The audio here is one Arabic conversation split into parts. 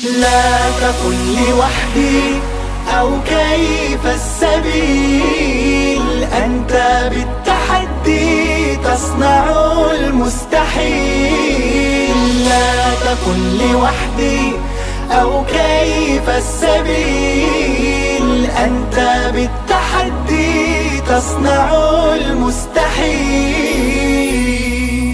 لا تقل لوحدي أو كيف السبيل، أنت بالتحدي تصنع المستحيل. لا تقل لوحدي أو كيف السبيل، أنت بالتحدي تصنع المستحيل.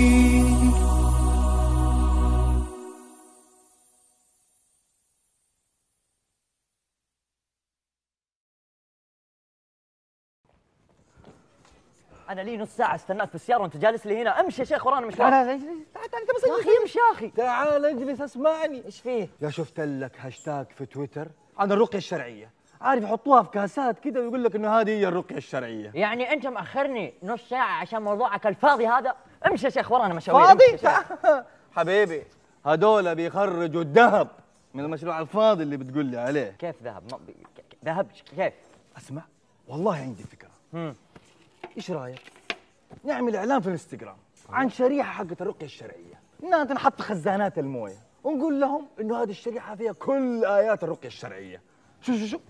أنا لي نص ساعة استناك في السيارة وأنت جالس لي هنا، امشي يا شيخ ورانا مشوار. لا أنت بس يا أخي امشي يا أخي. تعال اجلس اسمعني. إيش فيه؟ يا شفت لك هاشتاج في تويتر عن الرقية الشرعية، عارف يحطوها في كاسات كذا ويقول لك إنه هذه هي الرقية الشرعية. يعني أنت مأخرني نص ساعة عشان موضوعك الفاضي هذا؟ امشي يا شيخ ورانا مشاوير. فاضي؟ حبيبي هذول بيخرجوا الذهب من المشروع الفاضي اللي بتقول لي عليه. كيف ذهب؟ ذهب كيف؟ اسمع والله عندي فكرة. ايش رايك نعمل اعلان في الانستغرام عن شريحة حقت الرقية الشرعية، انها تنحط في خزانات المويه، ونقول لهم انه هذه الشريحة فيها كل آيات الرقية الشرعية. شو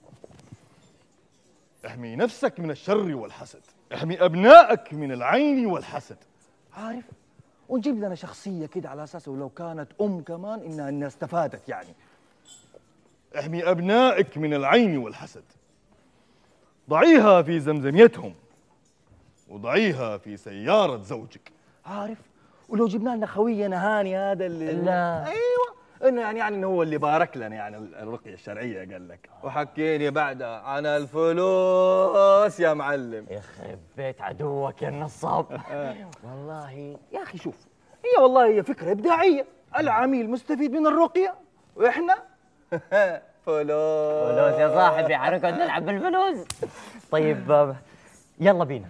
احمي نفسك من الشر والحسد، احمي ابنائك من العين والحسد، عارف؟ ونجيب لنا شخصية كده على اساس ولو كانت كمان انها الناس استفادت يعني. احمي ابنائك من العين والحسد، ضعيها في زمزميتهم وضعيها في سيارة زوجك، عارف؟ ولو جبنا لنا خوينا هاني هذا اللي لا ايوه انه يعني انه هو اللي بارك لنا يعني الرقية الشرعية قال لك، وحكيني بعدها عن الفلوس يا معلم. يخرب بيت عدوك يا نصاب. والله يا اخي شوف، هي والله هي فكرة إبداعية، العميل مستفيد من الرقية واحنا فلوس يا صاحبي، حنقعد نلعب بالفلوس. طيب يلا بينا.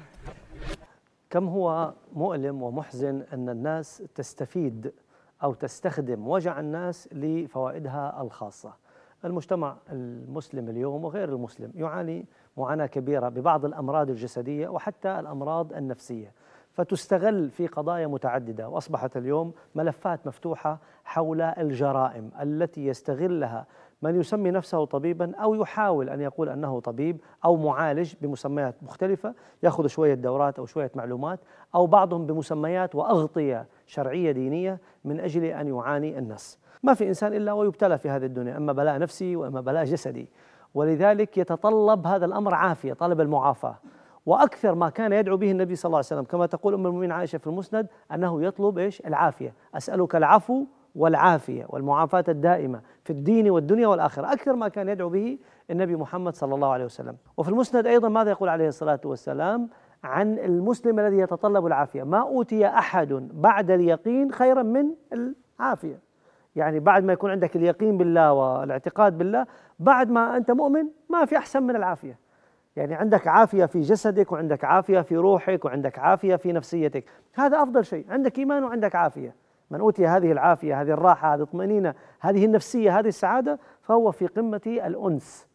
كم هو مؤلم ومحزن أن الناس تستفيد أو تستخدم وجع الناس لفوائدها الخاصة. المجتمع المسلم اليوم وغير المسلم يعاني معاناة كبيرة ببعض الأمراض الجسدية وحتى الأمراض النفسية، فتستغل في قضايا متعددة، وأصبحت اليوم ملفات مفتوحة حول الجرائم التي يستغلها من يسمي نفسه طبيبا أو يحاول أن يقول أنه طبيب أو معالج بمسميات مختلفة، يأخذ شوية دورات أو شوية معلومات، أو بعضهم بمسميات وأغطية شرعية دينية من أجل أن يعاني الناس. ما في إنسان إلا ويبتلى في هذه الدنيا، أما بلاء نفسي وأما بلاء جسدي، ولذلك يتطلب هذا الأمر عافية، طلب المعافاة. وأكثر ما كان يدعو به النبي صلى الله عليه وسلم كما تقول أم المؤمنين عائشة في المسند أنه يطلب إيش؟ العافية. أسألك العفو والعافية والمعافاة الدائمة في الدين والدنيا والآخرة، أكثر ما كان يدعو به النبي محمد صلى الله عليه وسلم. وفي المسند أيضا ماذا يقول عليه الصلاة والسلام عن المسلم الذي يتطلب العافية؟ ما أوتي أحد بعد اليقين خيرا من العافية. يعني بعد ما يكون عندك اليقين بالله والاعتقاد بالله، بعد ما أنت مؤمن ما في أحسن من العافية. يعني عندك عافية في جسدك وعندك عافية في روحك وعندك عافية في نفسيتك، هذا أفضل شيء. عندك إيمان وعندك عافية، من أوتي هذه العافية، هذه الراحة، هذه الطمأنينة، هذه النفسية، هذه السعادة، فهو في قمة الأنس.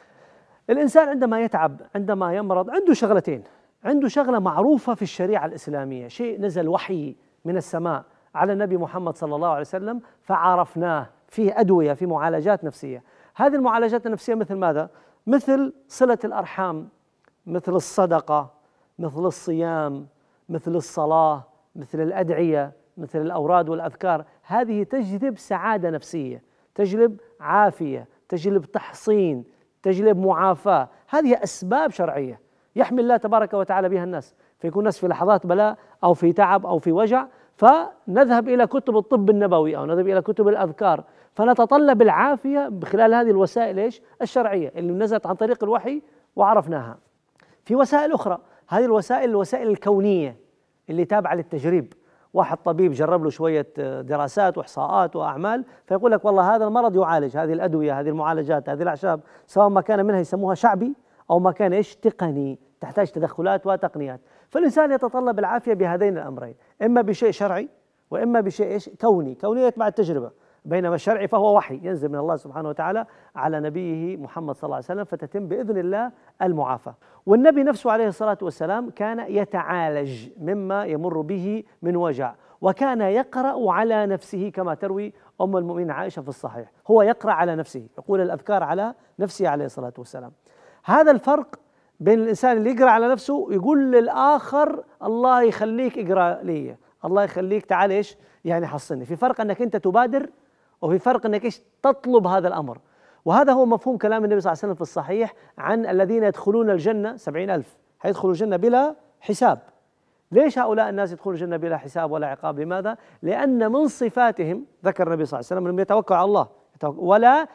الإنسان عندما يتعب، عندما يمرض، عنده شغلتين. عنده شغلة معروفة في الشريعة الإسلامية، شيء نزل وحي من السماء على النبي محمد صلى الله عليه وسلم فعرفناه، فيه أدوية، في معالجات نفسية. هذه المعالجات النفسية مثل ماذا؟ مثل صلة الأرحام، مثل الصدقة، مثل الصيام، مثل الصلاة، مثل الأدعية، مثل الأوراد والأذكار. هذه تجلب سعادة نفسية، تجلب عافية، تجلب تحصين، تجلب معافاة. هذه أسباب شرعية يحمي الله تبارك وتعالى بها الناس، فيكون الناس في لحظات بلاء أو في تعب أو في وجع، فنذهب إلى كتب الطب النبوي أو نذهب إلى كتب الأذكار، فنتطلب العافية بخلال هذه الوسائل إيش؟ الشرعية اللي نزلت عن طريق الوحي وعرفناها. في وسائل أخرى، هذه الوسائل الكونية اللي تابعة للتجريب. واحد طبيب جرب له شوية دراسات وإحصاءات وأعمال، فيقول لك والله هذا المرض يعالج، هذه الأدوية، هذه المعالجات، هذه الأعشاب، سواء ما كان منها يسموها شعبي أو ما كان إيش؟ تقني، تحتاج تدخلات وتقنيات. فالإنسان يتطلب العافية بهذين الأمرين، إما بشيء شرعي وإما بشيء إيش؟ كوني. كونية مع التجربة، بينما الشرعي فهو وحي ينزل من الله سبحانه وتعالى على نبيه محمد صلى الله عليه وسلم، فتتم بإذن الله المعافاة. والنبي نفسه عليه الصلاة والسلام كان يتعالج مما يمر به من وجع، وكان يقرأ على نفسه كما تروي أم المؤمنين عائشة في الصحيح، هو يقرأ على نفسه، يقول الأذكار على نفسه عليه الصلاة والسلام. هذا الفرق بين الإنسان اللي يقرأ على نفسه يقول للآخر الله يخليك اقرأ لي، الله يخليك تعال إيش يعني حصلني. في فرق أنك أنت تبادر، وفي فرق أنك إيش تطلب هذا الأمر. وهذا هو مفهوم كلام النبي صلى الله عليه وسلم في الصحيح عن الذين يدخلون الجنة 70,000 حيدخلوا الجنة بلا حساب. ليش هؤلاء الناس يدخلون الجنة بلا حساب ولا عقاب؟ لماذا؟ لأن من صفاتهم ذكر النبي صلى الله عليه وسلم أنهم يتوكلوا على الله ولا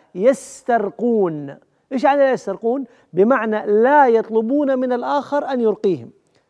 يسترقون. إيش يعني لا يسترقون؟ بمعنى لا يطلبون من الآخر أن يرقيهم،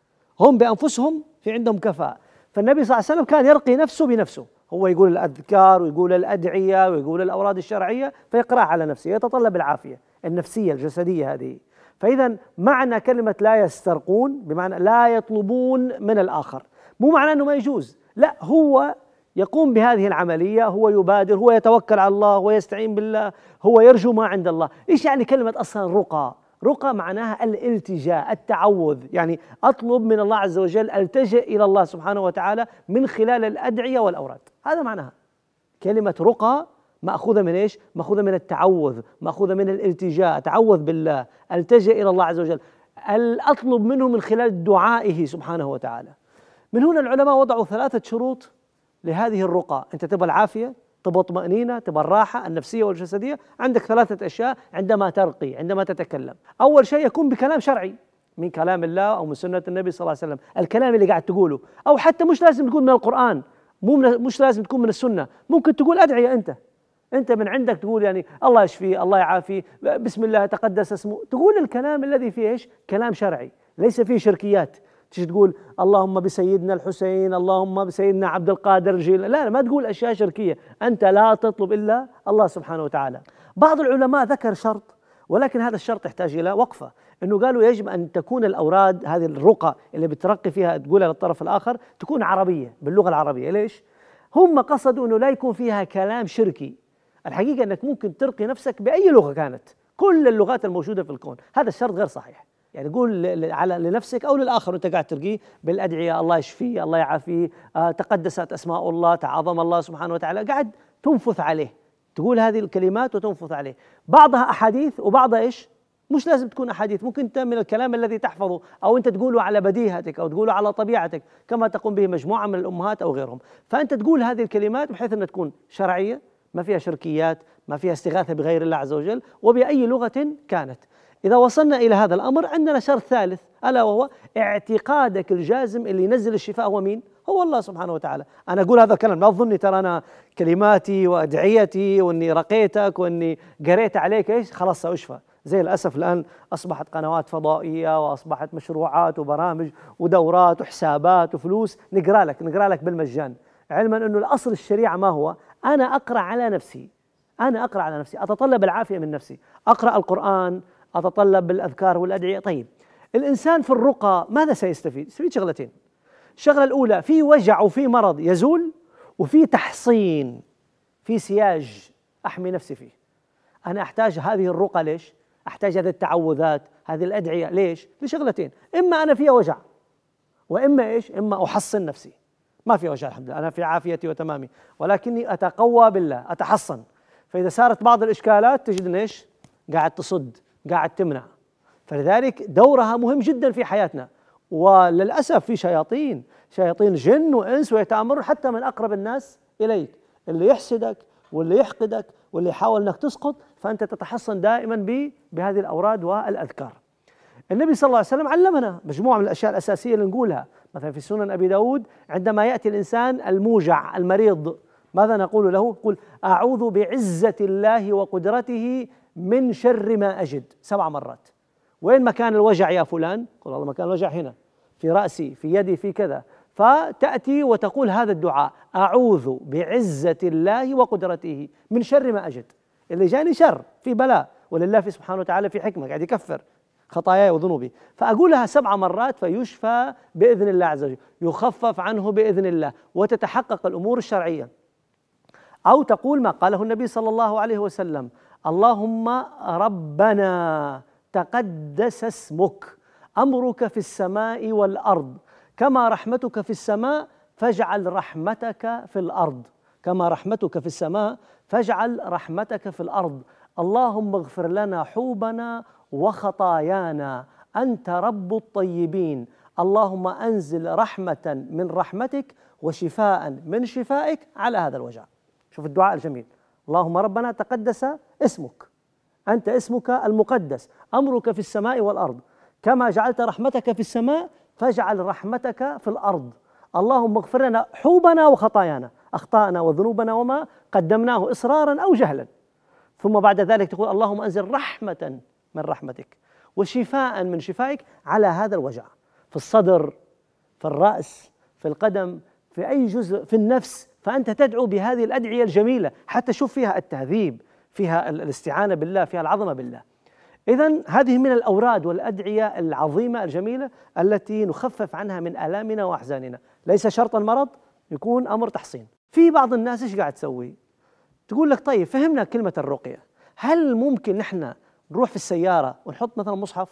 هم بأنفسهم في عندهم كفاءة. فالنبي صلى الله عليه وسلم كان يرقي نفسه بنفسه، هو يقول الأذكار ويقول الأدعية ويقول الأوراد الشرعية فيقرأ على نفسه، يتطلب العافية النفسية الجسدية هذه. فإذا معنى كلمة لا يسترقون بمعنى لا يطلبون من الآخر، مو معنى أنه ما يجوز، لا، هو يقوم بهذه العملية، هو يبادر، هو يتوكل على الله، هو يستعين بالله، هو يرجو ما عند الله. إيش يعني كلمة أصلا رقى؟ رقى معناها الالتجاء، التعوذ، يعني أطلب من الله عز وجل، ألتجئ إلى الله سبحانه وتعالى من خلال الأدعية والأوراد، هذا معناها كلمة رقى. مأخوذة من إيش؟ مأخوذة من التعوذ، مأخوذة من الالتجاء، أتعوذ بالله، ألتجئ إلى الله عز وجل، أطلب منه من خلال دعائه سبحانه وتعالى. من هنا العلماء وضعوا 3 شروط لهذه الرقى. أنت تبغى العافية، تبغى الطمأنينة، تبغى الراحة النفسية والجسدية، عندك 3 أشياء عندما ترقي، عندما تتكلم. أول شيء يكون بكلام شرعي من كلام الله أو من سنة النبي صلى الله عليه وسلم، الكلام اللي قاعد تقوله، أو حتى مش لازم تكون من القرآن، مش لازم تكون من السنة، ممكن تقول أدعية أنت من عندك تقول يعني الله يشفي، الله يعافي، بسم الله تقدس اسمه، تقول الكلام الذي فيه إيش؟ كلام شرعي ليس فيه شركيات. تيجي تقول اللهم بسيدنا الحسين، اللهم بسيدنا عبد القادر الجيلاني، لا ما تقول أشياء شركية، أنت لا تطلب إلا الله سبحانه وتعالى. بعض العلماء ذكر شرط، ولكن هذا الشرط يحتاج إلى وقفة، إنه قالوا يجب أن تكون الأوراد هذه الرقى اللي بترقي فيها تقولها للطرف الآخر تكون عربية، باللغة العربية. ليش؟ هم قصدوا إنه لا يكون فيها كلام شركي. الحقيقة أنك ممكن ترقي نفسك بأي لغة كانت، كل اللغات الموجودة في الكون، هذا الشرط غير صحيح. يعني قول لنفسك أو للآخر وأنت قاعد ترقيه بالأدعية، الله يشفيه، الله يعافيه، تقدست أسماء الله، تعظم الله سبحانه وتعالى، قاعد تنفث عليه، تقول هذه الكلمات وتنفث عليه. بعضها أحاديث وبعضها إيش؟ مش لازم تكون أحاديث، ممكن أنت من الكلام الذي تحفظه أو أنت تقوله على بديهتك أو تقوله على طبيعتك كما تقوم به مجموعة من الأمهات أو غيرهم. فأنت تقول هذه الكلمات بحيث أنها تكون شرعية، ما فيها شركيات، ما فيها استغاثة بغير الله عز وجل، وبأي لغة كانت. إذا وصلنا إلى هذا الأمر عندنا شرط ثالث، ألا وهو اعتقادك الجازم اللي ينزل الشفاء هو مين؟ هو الله سبحانه وتعالى. أنا أقول هذا الكلام، لا تظني ترى أنا كلماتي وأدعيتي وإني رقيتك وإني قريت عليك إيش خلاص سأشفى. زي الأسف الآن أصبحت قنوات فضائية وأصبحت مشروعات وبرامج ودورات وحسابات وفلوس نقرأ لك بالمجان، علما أنه الأصل الشريعة ما هو؟ أنا أقرأ على نفسي، أتطلب العافية من نفسي، أقرأ القرآن، أتطلب بالأذكار والأدعية. طيب الإنسان في الرقى ماذا سيستفيد؟ يستفيد شغلتين. الشغلة الأولى في وجع وفي مرض يزول، وفي تحصين، في سياج أحمي نفسي فيه. أنا أحتاج هذه الرقى، ليش؟ أحتاج هذه التعوذات، هذه الأدعية، ليش؟ لشغلتين، إما أنا فيها وجع، وإما إيش؟ إما أحصن نفسي، ما في وجع الحمد لله، أنا في عافيتي وتمامي، ولكني أتقوى بالله، أتحصن. فإذا صارت بعض الإشكالات تجد إيش؟ قاعد تصد، قاعد تمنع. فلذلك دورها مهم جدا في حياتنا. وللأسف في شياطين جن وإنس ويتآمرون حتى من أقرب الناس إليك، اللي يحسدك واللي يحقدك واللي يحاول أنك تسقط، فأنت تتحصن دائما بهذه الأوراد والأذكار. النبي صلى الله عليه وسلم علمنا مجموعة من الأشياء الأساسية اللي نقولها، مثلا في سنن أبي داود عندما يأتي الإنسان الموجع المريض ماذا نقول له؟ قل أعوذ بعزة الله وقدرته من شر ما أجد 7 مرات. وين مكان الوجع يا فلان؟ قل الله مكان الوجع هنا، في رأسي، في يدي، في كذا. فتأتي وتقول هذا الدعاء، أعوذ بعزة الله وقدرته من شر ما أجد. اللي جاني شر، في بلاء، ولله في سبحانه وتعالى في حكمة قاعد يكفر خطاياي وذنوبي، فأقولها 7 مرات فيشفى بإذن الله عز وجل، يخفف عنه بإذن الله، وتتحقق الأمور الشرعية. أو تقول ما قاله النبي صلى الله عليه وسلم، اللهم ربنا تقدس اسمك، أمرك في السماء والأرض، كما رحمتك في السماء فاجعل رحمتك في الأرض كما رحمتك في السماء، فاجعل رحمتك في الأرض. اللهم اغفر لنا حوبنا وخطايانا، أنت رب الطيبين. اللهم أنزل رحمة من رحمتك وشفاء من شفائك على هذا الوجع. شوف الدعاء الجميل. اللهم ربنا تقدس اسمك، أنت اسمك المقدس، أمرك في السماء والأرض، كما جعلت رحمتك في السماء فاجعل رحمتك في الأرض. اللهم اغفر لنا حوبنا وخطايانا، أخطاءنا وذنوبنا وما قدمناه إصرارا أو جهلا. ثم بعد ذلك تقول اللهم أنزل رحمة من رحمتك وشفاء من شفائك على هذا الوجع، في الصدر، في الرأس، في القدم، في أي جزء، في النفس. فأنت تدعو بهذه الأدعية الجميلة، حتى شوف فيها التهذيب، فيها الاستعانة بالله، فيها العظمة بالله. إذن هذه من الأوراد والأدعية العظيمة الجميلة التي نخفف عنها من آلامنا وأحزاننا. ليس شرط المرض، يكون أمر تحصين. في بعض الناس إيش قاعد تسوي؟ تقول لك طيب فهمنا كلمة الرقية، هل ممكن نحن نروح في السيارة ونحط مثلا مصحف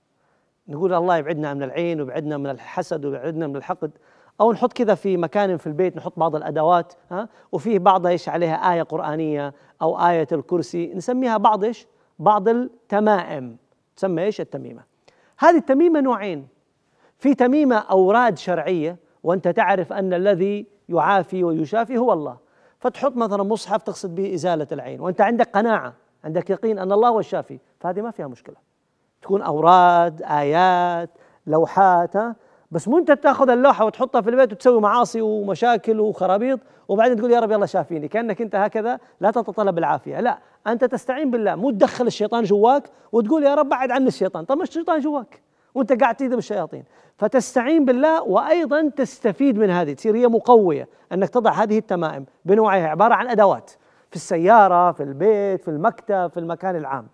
نقول الله يبعدنا من العين ويبعدنا من الحسد ويبعدنا من الحقد، أو نحط كذا في مكان في البيت نحط بعض الأدوات وفيه بعضها إيش عليها آية قرآنية أو آية الكرسي، نسميها بعض إيش؟ بعض التمائم، تسمى إيش؟ التميمة. هذه التميمة نوعين، في تميمة أوراد شرعية وأنت تعرف أن الذي يعافي ويشافي هو الله، فتحط مثلا مصحف تقصد به إزالة العين وأنت عندك قناعة، عندك يقين أن الله هو الشافي، فهذه ما فيها مشكلة. تكون أوراد، آيات، لوحات، بس مو أنت تأخذ اللوحة وتحطها في البيت وتسوي معاصي ومشاكل وخرابيط وبعدين تقول يا رب يلا شافيني، كأنك أنت هكذا لا تتطلب العافية. لا، أنت تستعين بالله، مو تدخل الشيطان جواك وتقول يا رب بعد عن الشيطان. طب مش الشيطان جواك وأنت قاعد تيذب الشياطين، فتستعين بالله وأيضا تستفيد من هذه، تصير هي مقوية أنك تضع هذه التمائم بنوعها، عبارة عن أدوات في السيارة، في البيت، في المكتب، في المكان العام،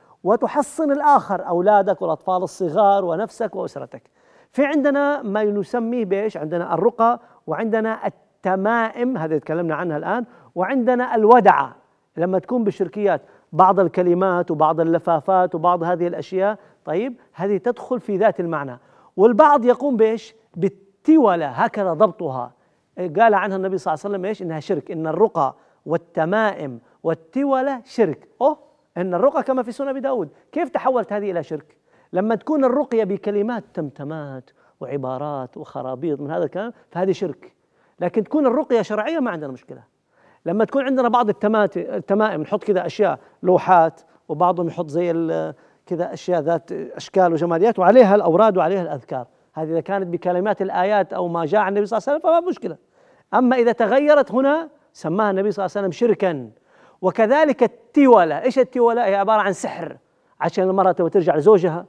وتحصن الآخر، أولادك والأطفال الصغار ونفسك وأسرتك. في عندنا ما نسميه بإيش؟ عندنا الرقى، وعندنا التمائم هذه تكلمنا عنها الآن، وعندنا الودعة لما تكون بالشركيات بعض الكلمات وبعض اللفافات وبعض هذه الأشياء. طيب هذه تدخل في ذات المعنى. والبعض يقوم بإيش؟ بالتولة، هكذا ضبطها، قال عنها النبي صلى الله عليه وسلم إيش؟ إنها شرك، إن الرقى والتمائم والتولة شرك. إن الرقى كما في سنن أبي داود. كيف تحولت هذه إلى شرك؟ لما تكون الرقية بكلمات تمتمات وعبارات وخرابيط من هذا الكلام فهذه شرك، لكن تكون الرقية شرعية ما عندنا مشكلة. لما تكون عندنا بعض التمائم نحط كذا أشياء، لوحات، وبعضهم يحط زي كذا أشياء ذات أشكال وجماليات وعليها الأوراد وعليها الأذكار، هذه إذا كانت بكلمات الآيات أو ما جاء عن النبي صلى الله عليه وسلم فما مشكلة. أما إذا تغيرت هنا سماها النبي صلى الله عليه وسلم شركا. وكذلك التولة، إيش التولة؟ هي عبارة عن سحر، عشان المرأة تبغى ترجع لزوجها،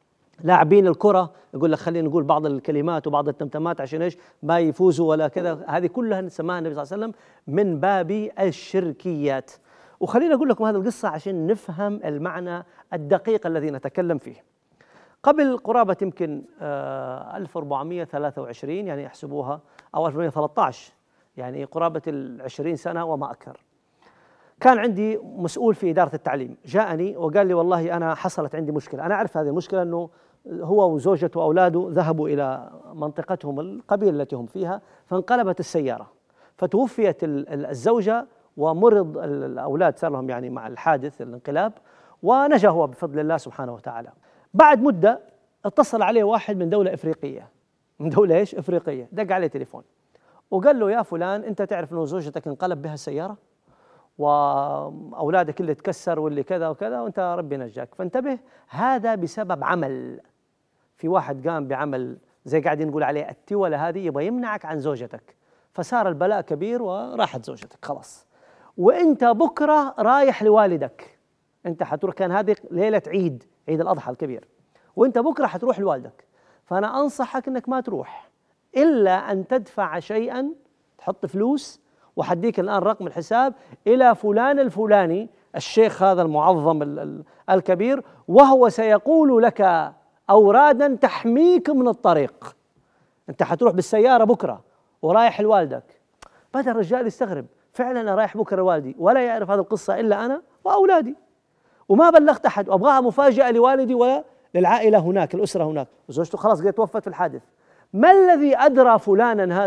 لاعبين الكرة يقول لك خلينا نقول بعض الكلمات وبعض التمتمات عشان ايش؟ ما يفوزوا ولا كذا، هذه كلها نسماها النبي صلى الله عليه وسلم من باب الشركيات. وخلينا اقول لكم هذه القصة عشان نفهم المعنى الدقيق الذي نتكلم فيه. قبل قرابة يمكن 1423 يعني يحسبوها او 1413 يعني قرابة 20 سنة وما أكثر، كان عندي مسؤول في إدارة التعليم جاءني وقال لي والله أنا حصلت عندي مشكلة. أنا أعرف هذه المشكلة أنه هو وزوجته وأولاده ذهبوا إلى منطقتهم القبيلة التي هم فيها، فانقلبت السيارة فتوفيت الزوجة ومرض الأولاد، صار لهم يعني مع الحادث الانقلاب، ونجا هو بفضل الله سبحانه وتعالى. بعد مدة اتصل عليه واحد من دولة إفريقية، من دولة إيش؟ إفريقية، دق عليه تليفون وقال له يا فلان أنت تعرف أنه زوجتك انقلب بها السيارة وأولادك اللي تكسر واللي كذا وكذا وأنت ربي نجاك، فانتبه هذا بسبب عمل، في واحد قام بعمل زي قاعدين نقول عليه التولة، هذه يبغى يمنعك عن زوجتك، فصار البلاء كبير وراحت زوجتك خلاص، وأنت بكرة رايح لوالدك، أنت حتروح، كان هذه ليلة عيد الأضحى الكبير، وأنت بكرة حتروح لوالدك، فأنا أنصحك أنك ما تروح إلا أن تدفع شيئا، تحط فلوس وحديك الآن رقم الحساب إلى فلان الفلاني الشيخ هذا المعظم الكبير، وهو سيقول لك أورادا تحميك من الطريق. أنت حتروح بالسيارة بكرة ورايح لوالدك. بدأ الرجال يستغرب، فعلا أنا رايح بكرة لوالدي ولا يعرف هذه القصة إلا أنا وأولادي، وما بلغت أحد، وأبغاها مفاجأة لوالدي ولا للعائلة هناك، الأسرة هناك، وزوجته خلاص قد توفت في الحادث. ما الذي أدرى فلانا هذا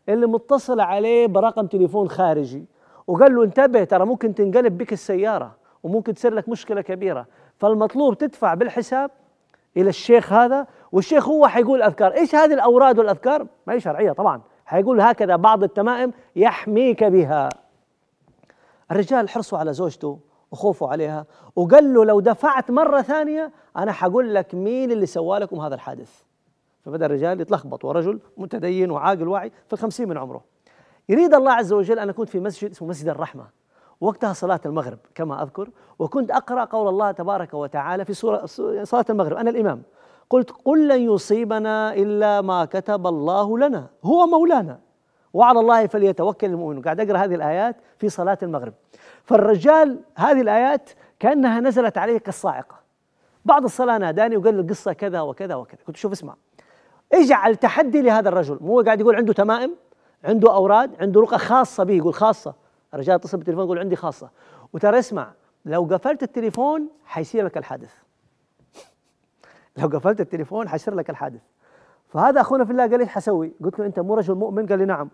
اللي متصل عليه برقم تليفون خارجي وقال له انتبه ترى ممكن تنقلب بك السيارة وممكن تصير لك مشكلة كبيرة، فالمطلوب تدفع بالحساب إلى الشيخ هذا، والشيخ هو حيقول أذكار. إيش هذه الأوراد والأذكار؟ ما هي شرعية طبعا، حيقول هكذا بعض التمائم يحميك بها. الرجال حرصوا على زوجته وخوفوا عليها، وقال له لو دفعت مرة ثانية أنا حقول لك مين اللي سوى لكم هذا الحادث. فبدأ الرجال يتلخبط، ورجل متدين وعاقل واعي في 50 من عمره. يريد الله عز وجل. أنا كنت في مسجد اسمه مسجد الرحمة، وقتها صلاة المغرب كما أذكر، وكنت أقرأ قول الله تبارك وتعالى في صلاة المغرب، أنا الإمام، قلت قل لن يصيبنا إلا ما كتب الله لنا هو مولانا وعلى الله فليتوكل المؤمنون. قاعد أقرأ هذه الآيات في صلاة المغرب، فالرجال هذه الآيات كأنها نزلت عليه كالصاعقة. بعد الصلاة ناداني وقال لي القصة كذا وكذا وكذا. قلت شوف اسمع، اجعل تحدي لهذا الرجل، مو قاعد يقول عنده تمائم، عنده أوراد، عنده رقى خاصة به، يقول خاصة. الرجال اتصل بالتليفون يقول عندي خاصة، وترى اسمع لو قفلت التليفون حيصير لك الحادث. لو قفلت التليفون حيصير لك الحادث. فهذا أخونا في الله قال لي حسوي؟ قلت له أنت مو رجل مؤمن؟ قال لي نعم.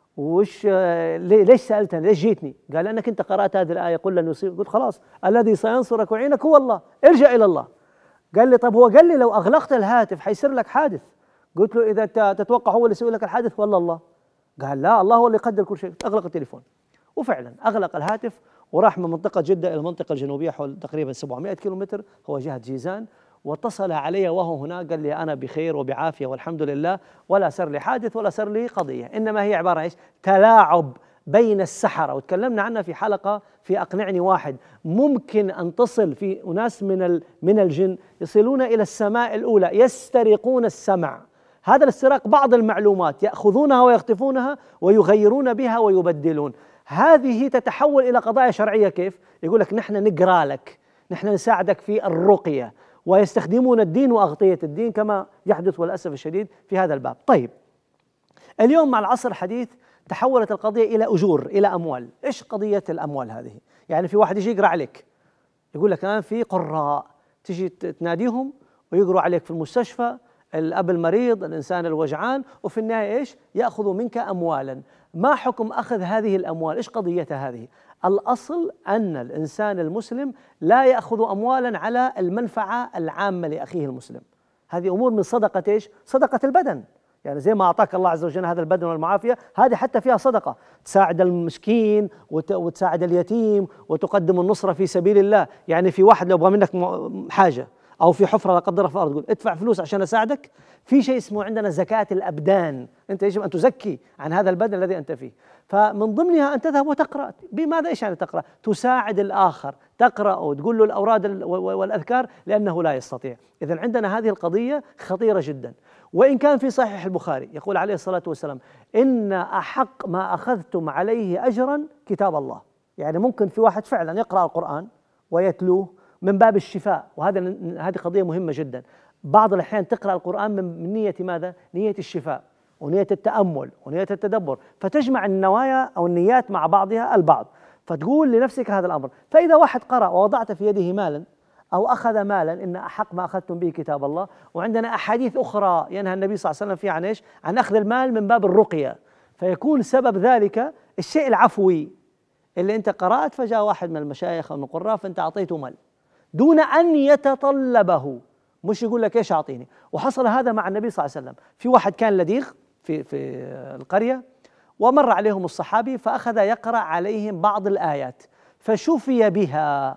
وش ليش سألتني؟ ليش جيتني؟ قال لأنك أنت قرأت هذه الآية قل لن يصيب. قلت خلاص الذي سينصرك ويعينك هو الله، ارجع إلى الله. قال لي طب هو قال لي لو أغلقت الهاتف حيصير لك حادث. قلت له إذا تتوقع هو اللي يسوي لك الحادث ولا الله؟ قال لا، الله هو اللي يقدر كل شيء. أغلق التليفون، وفعلا أغلق الهاتف وراح من منطقة جدة إلى المنطقة الجنوبية حول تقريبا 700 كيلومتر، هو جهة جيزان. واتصل علي وهو هناك قال لي أنا بخير وبعافية والحمد لله، ولا صار لي حادث ولا صار لي قضية، إنما هي عبارة إيش؟ تلاعب بين السحرة، وتكلمنا عنها في حلقة في أقنعني واحد. ممكن أن تصل في أناس من الجن يصلون إلى السماء الأولى يسترقون السمع. هذا الاستراق بعض المعلومات يأخذونها ويخطفونها ويغيرون بها ويبدلون. هذه تتحول إلى قضايا شرعية. كيف؟ يقول لك نحن نقرأ لك، نحن نساعدك في الرقية، ويستخدمون الدين وأغطية الدين كما يحدث وللأسف الشديد في هذا الباب. طيب اليوم مع العصر الحديث تحولت القضية إلى أجور، إلى أموال. إيش قضية الأموال هذه؟ يعني في واحد يجي يقرأ عليك، يقول لك الآن في قراء تجي تناديهم ويقرأوا عليك في المستشفى، الأب المريض، الإنسان الوجعان، وفي النهاية إيش؟ يأخذ منك أموالا. ما حكم أخذ هذه الأموال؟ إيش قضيتها هذه؟ الأصل أن الإنسان المسلم لا يأخذ أموالا على المنفعة العامة لأخيه المسلم. هذه أمور من صدقة إيش؟ صدقة البدن. يعني زي ما أعطاك الله عز وجل هذا البدن والمعافية، هذه حتى فيها صدقة، تساعد المسكين وتساعد اليتيم وتقدم النصرة في سبيل الله. يعني في واحد لو أبغى منك حاجة أو في حفرة لا قدر الله في الأرض، تقول ادفع فلوس عشان أساعدك. في شيء اسمه عندنا زكاة الأبدان، أنت يجب أن تزكي عن هذا البدن الذي أنت فيه. فمن ضمنها أن تذهب وتقرأ. بماذا؟ إيش يعني تقرأ؟ تساعد الآخر، تقرأ وتقول له الأوراد والأذكار لأنه لا يستطيع. إذن عندنا هذه القضية خطيرة جدا. وإن كان في صحيح البخاري يقول عليه الصلاة والسلام إن أحق ما أخذتم عليه أجرا كتاب الله. يعني ممكن في واحد فعلا يقرأ القرآن ويتلوه من باب الشفاء، هذه قضية مهمة جدا. بعض الأحيان تقرأ القرآن من نية ماذا؟ نية الشفاء ونية التأمل ونية التدبر، فتجمع النوايا أو النيات مع بعضها البعض، فتقول لنفسك هذا الأمر. فإذا واحد قرأ ووضعت في يده مالا أو أخذ مالا، إن أحق ما أخذتم به كتاب الله. وعندنا أحاديث أخرى ينهى النبي صلى الله عليه وسلم فيها عن إيش؟ عن أخذ المال من باب الرقية، فيكون سبب ذلك الشيء العفوي اللي أنت قرأت، فجاء واحد من المشايخ أو من القراء فأنت أعطيته مال دون أن يتطلبه، مش يقول لك إيش أعطيني. وحصل هذا مع النبي صلى الله عليه وسلم. في واحد كان لديغ في القرية، ومر عليهم الصحابي فأخذ يقرأ عليهم بعض الآيات فشفي بها.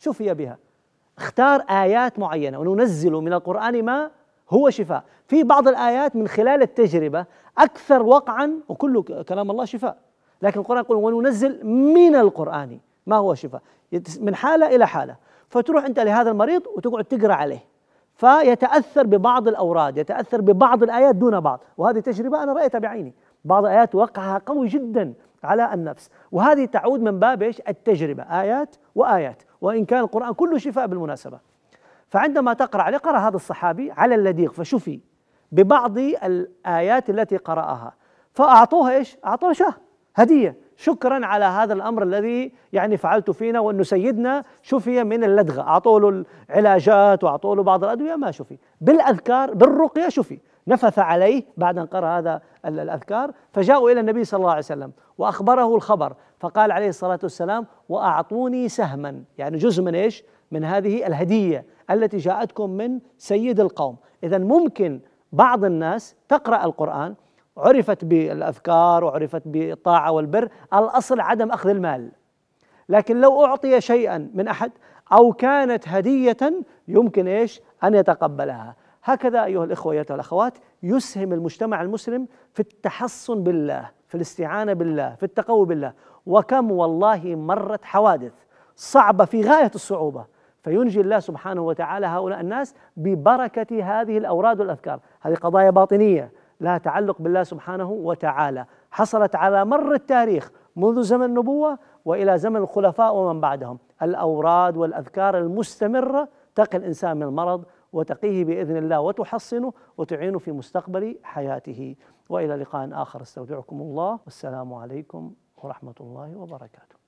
اختار آيات معينة، وننزل من القرآن ما هو شفاء. في بعض الآيات من خلال التجربة أكثر وقعا، وكل كلام الله شفاء، لكن القرآن يقول وننزل من القرآن ما هو شفاء، من حالة إلى حالة. فتروح أنت لهذا المريض وتقعد تقرأ عليه، فيتأثر ببعض الأوراد، يتأثر ببعض الآيات دون بعض. وهذه تجربة أنا رأيتها بعيني، بعض الآيات وقعها قوي جدا على النفس، وهذه تعود من باب إيش؟ التجربة، آيات وآيات، وإن كان القرآن كله شفاء بالمناسبة. فعندما تقرأ عليه، قرأ هذا الصحابي على اللديغ فشفي ببعض الآيات التي قرأها، فأعطوها إيش؟ أعطوها شاه هدية شكرا على هذا الأمر الذي يعني فعلت فينا، وأنه سيدنا شفي من اللدغة. أعطوا له العلاجات وأعطوا له بعض الأدوية ما شفي، بالأذكار بالرقية شفي. نفث عليه بعد أن قرأ هذا الأذكار، فجاءوا إلى النبي صلى الله عليه وسلم وأخبره الخبر، فقال عليه الصلاة والسلام: وأعطوني سهما، يعني جزء من إيش؟ من هذه الهدية التي جاءتكم من سيد القوم. إذا ممكن بعض الناس تقرأ القرآن، عرفت بالأذكار وعرفت بالطاعة والبر، الأصل عدم أخذ المال، لكن لو أعطي شيئا من أحد أو كانت هدية يمكن إيش؟ أن يتقبلها. هكذا أيها الإخوة أيها الأخوات يسهم المجتمع المسلم في التحصن بالله، في الاستعانة بالله، في التقوي بالله. وكم والله مرت حوادث صعبة في غاية الصعوبة، فينجي الله سبحانه وتعالى هؤلاء الناس ببركة هذه الأوراد والأذكار. هذه قضايا باطنية لها تعلق بالله سبحانه وتعالى، حصلت على مر التاريخ منذ زمن النبوة وإلى زمن الخلفاء ومن بعدهم. الأوراد والأذكار المستمرة تقي الإنسان من المرض وتقيه بإذن الله وتحصنه وتعينه في مستقبل حياته. وإلى لقاء آخر، استودعكم الله، والسلام عليكم ورحمة الله وبركاته.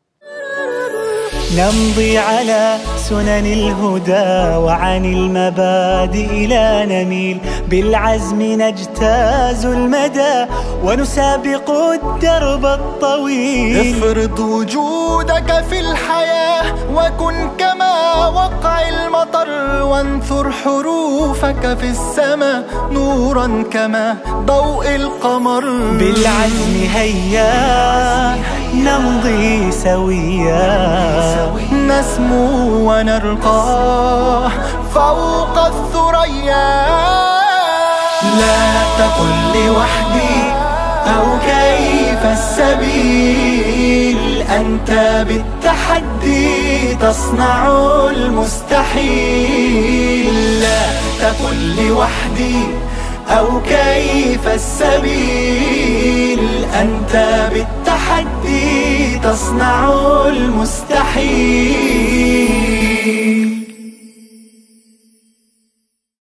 نمضي على سنن الهدى وعن المبادئ لا نميل، بالعزم نجتاز المدى ونسابق الدرب الطويل. افرض وجودك في الحياة وكن كما وقع المطر، وانثر حروفك في السماء نورا كما ضوء القمر. بالعزم هيا نمضي سويا، نسمو ونرقى فوق الثريا. لا تقل لوحدي أو كيف السبيل، أنت بالتحدي تصنع المستحيل. لا تقل لوحدي أو كيف السبيل، أنت بالتحدي تصنع المستحيل.